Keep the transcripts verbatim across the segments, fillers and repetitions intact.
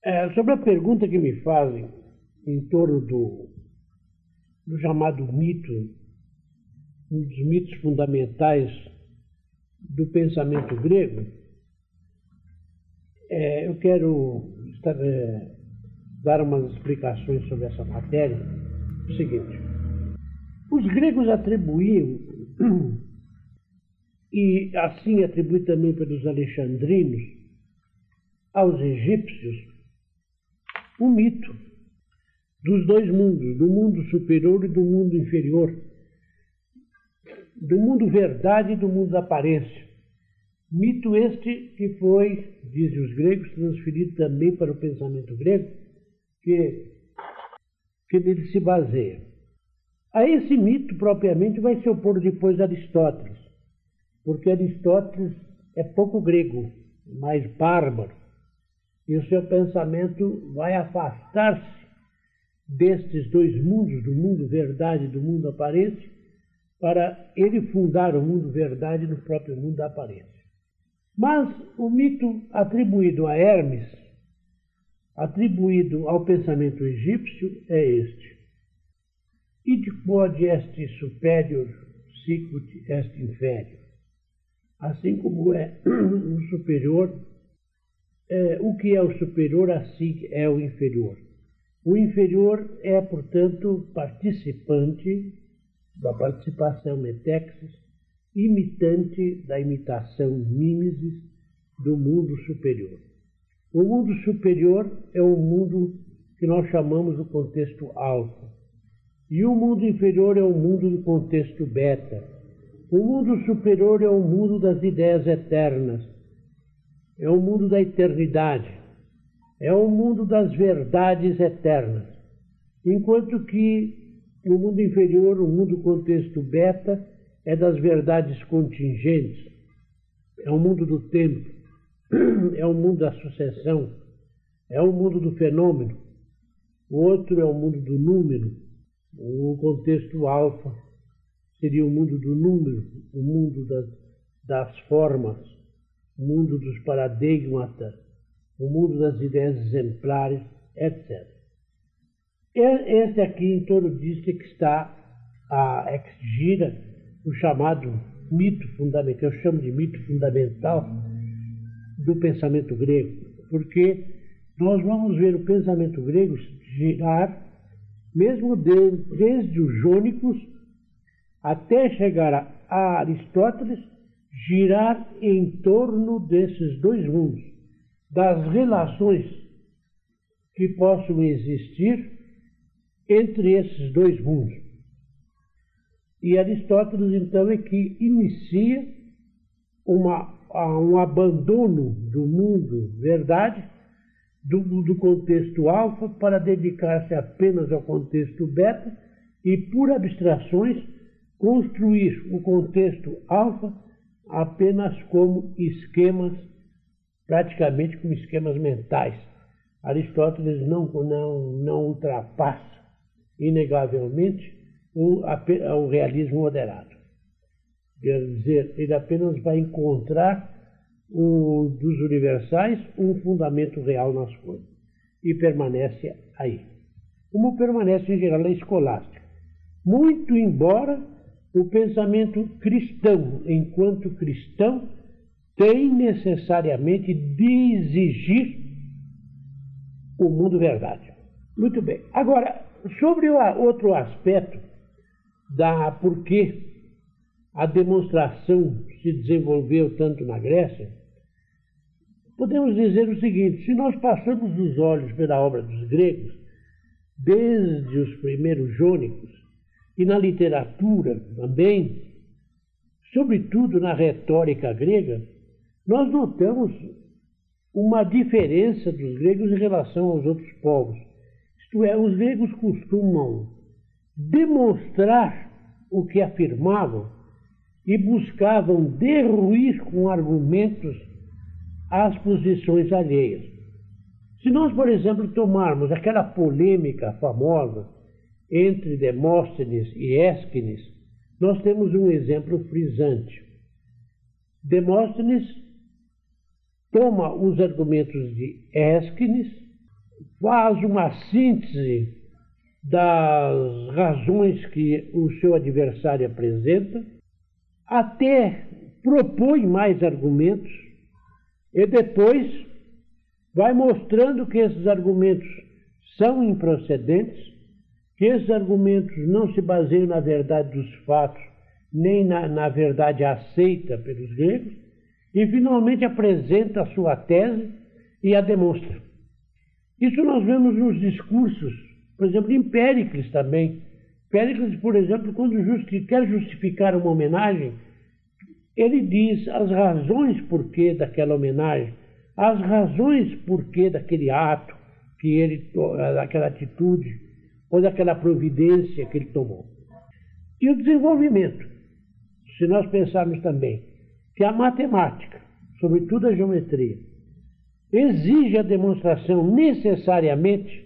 É, sobre a pergunta que me fazem em torno do, do chamado mito, um dos mitos fundamentais do pensamento grego, é, eu quero estar, é, dar umas explicações sobre essa matéria. O seguinte: os gregos atribuíam, e assim atribui também pelos alexandrinos, aos egípcios, o mito dos dois mundos, do mundo superior e do mundo inferior, do mundo verdade e do mundo da aparência. Mito este que foi, dizem os gregos, transferido também para o pensamento grego, que, que nele se baseia. A esse mito, propriamente, vai se opor depois Aristóteles, porque Aristóteles é pouco grego, mais bárbaro, e o seu pensamento vai afastar-se destes dois mundos, do mundo verdade e do mundo aparência, para ele fundar o mundo verdade no próprio mundo da aparência. Mas o mito atribuído a Hermes, atribuído ao pensamento egípcio, é este: id quod est superior, sicut est inferior. Assim como é o superior, é, o que é o superior, assim é o inferior. O inferior é, portanto, participante da participação metexis, imitante da imitação mimesis do mundo superior. O mundo superior é o mundo que nós chamamos do contexto alfa, e o mundo inferior é o mundo do contexto beta. O mundo superior é o mundo das ideias eternas, é o mundo da eternidade, é o mundo das verdades eternas, enquanto que o mundo inferior, o mundo contexto beta, é das verdades contingentes, é o mundo do tempo, é o mundo da sucessão, é o mundo do fenômeno. O outro é o mundo do número. O contexto alfa seria o mundo do número, o mundo das, das formas, o mundo dos paradigmatas, o mundo das ideias exemplares, etcétera. Esse aqui, em torno disso, é que está a, é que gira o chamado mito fundamental, eu chamo de mito fundamental do pensamento grego, porque nós vamos ver o pensamento grego girar, mesmo de, desde os jônicos até chegar a, a Aristóteles, girar em torno desses dois mundos, das relações que possam existir entre esses dois mundos. E Aristóteles, então, é que inicia uma, um abandono do mundo verdade, do, do contexto alfa, para dedicar-se apenas ao contexto beta e, por abstrações, construir o contexto alfa apenas como esquemas, praticamente como esquemas mentais. Aristóteles não, não, não ultrapassa, inegavelmente, o, o realismo moderado. Quer dizer, ele apenas vai encontrar o, dos universais um fundamento real nas coisas e permanece aí. Como permanece em geral a escolástica. Muito embora o pensamento cristão, enquanto cristão, tem necessariamente de exigir o mundo verdade. Muito bem. Agora, sobre o outro aspecto da por que a demonstração se desenvolveu tanto na Grécia, podemos dizer o seguinte: se nós passamos os olhos pela obra dos gregos, desde os primeiros jônicos, e na literatura também, sobretudo na retórica grega, nós notamos uma diferença dos gregos em relação aos outros povos. Isto é, os gregos costumam demonstrar o que afirmavam e buscavam derruir com argumentos as posições alheias. Se nós, por exemplo, tomarmos aquela polêmica famosa entre Demóstenes e Ésquines, nós temos um exemplo frisante. Demóstenes toma os argumentos de Ésquines faz uma síntese das razões que o seu adversário apresenta, até propõe mais argumentos e depois vai mostrando que esses argumentos são improcedentes, que esses argumentos não se baseiam na verdade dos fatos, nem na, na verdade aceita pelos gregos, e finalmente apresenta a sua tese e a demonstra. Isso nós vemos nos discursos, por exemplo, em Péricles também. Péricles, por exemplo, quando justi- quer justificar uma homenagem, ele diz as razões por que daquela homenagem, as razões por que daquele ato, que ele, daquela atitude, ou daquela providência que ele tomou. E o desenvolvimento, se nós pensarmos também que a matemática, sobretudo a geometria, exige a demonstração necessariamente,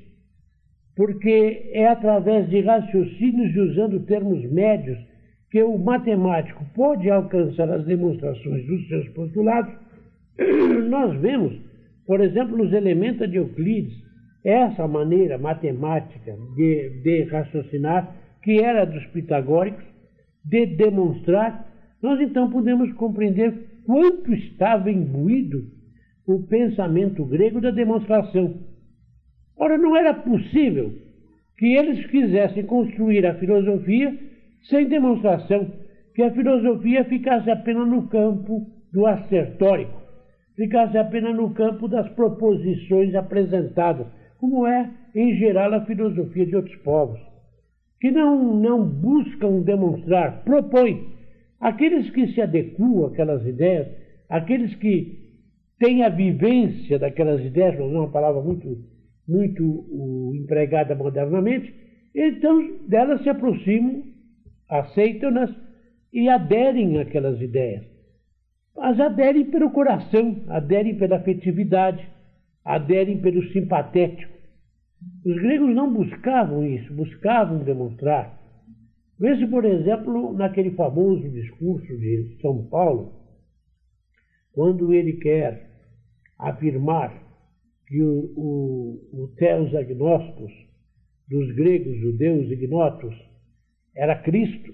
porque é através de raciocínios e usando termos médios que o matemático pode alcançar as demonstrações dos seus postulados. Nós vemos, por exemplo, nos elementos de Euclides, essa maneira matemática de, de raciocinar, que era dos pitagóricos, de demonstrar. Nós então podemos compreender quanto estava imbuído o pensamento grego da demonstração. Ora, não era possível que eles quisessem construir a filosofia sem demonstração, que a filosofia ficasse apenas no campo do assertórico, ficasse apenas no campo das proposições apresentadas, como é, em geral, a filosofia de outros povos, que não, não buscam demonstrar, propõem. Aqueles que se adequam àquelas ideias, aqueles que têm a vivência daquelas ideias, não é uma palavra muito, muito uh, empregada modernamente, então delas se aproximam, aceitam-nas e aderem àquelas ideias. Mas aderem pelo coração, aderem pela afetividade, aderem pelo simpatético. Os gregos não buscavam isso, buscavam demonstrar. Veja, por exemplo, naquele famoso discurso de São Paulo, quando ele quer afirmar que o, o, o Theos Agnostos, dos gregos, o Deus ignotos, era Cristo.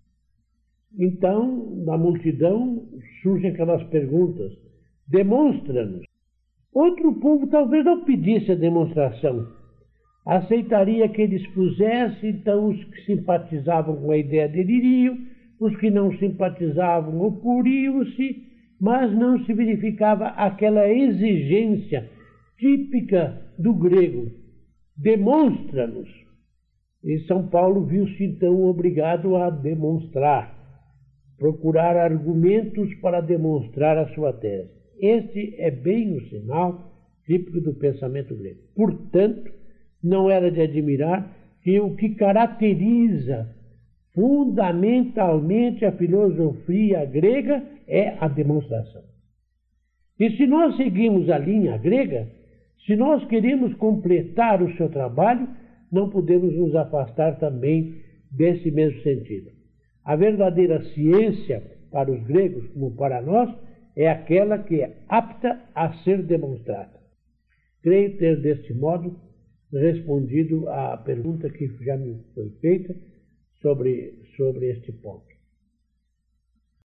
Então, na multidão, surgem aquelas perguntas: demonstra-nos. Outro povo talvez não pedisse a demonstração, aceitaria que ele expusesse, então os que simpatizavam com a ideia adeririam, os que não simpatizavam oporiam-se, mas não se verificava aquela exigência típica do grego: demonstra-nos. E São Paulo viu-se então obrigado a demonstrar, procurar argumentos para demonstrar a sua tese. Este é bem o sinal típico do pensamento grego. Portanto, não era de admirar que o que caracteriza fundamentalmente a filosofia grega é a demonstração. E se nós seguimos a linha grega, se nós queremos completar o seu trabalho, não podemos nos afastar também desse mesmo sentido. A verdadeira ciência para os gregos, como para nós, é aquela que é apta a ser demonstrada. Creio ter, deste modo, respondido à pergunta que já me foi feita sobre, sobre este ponto.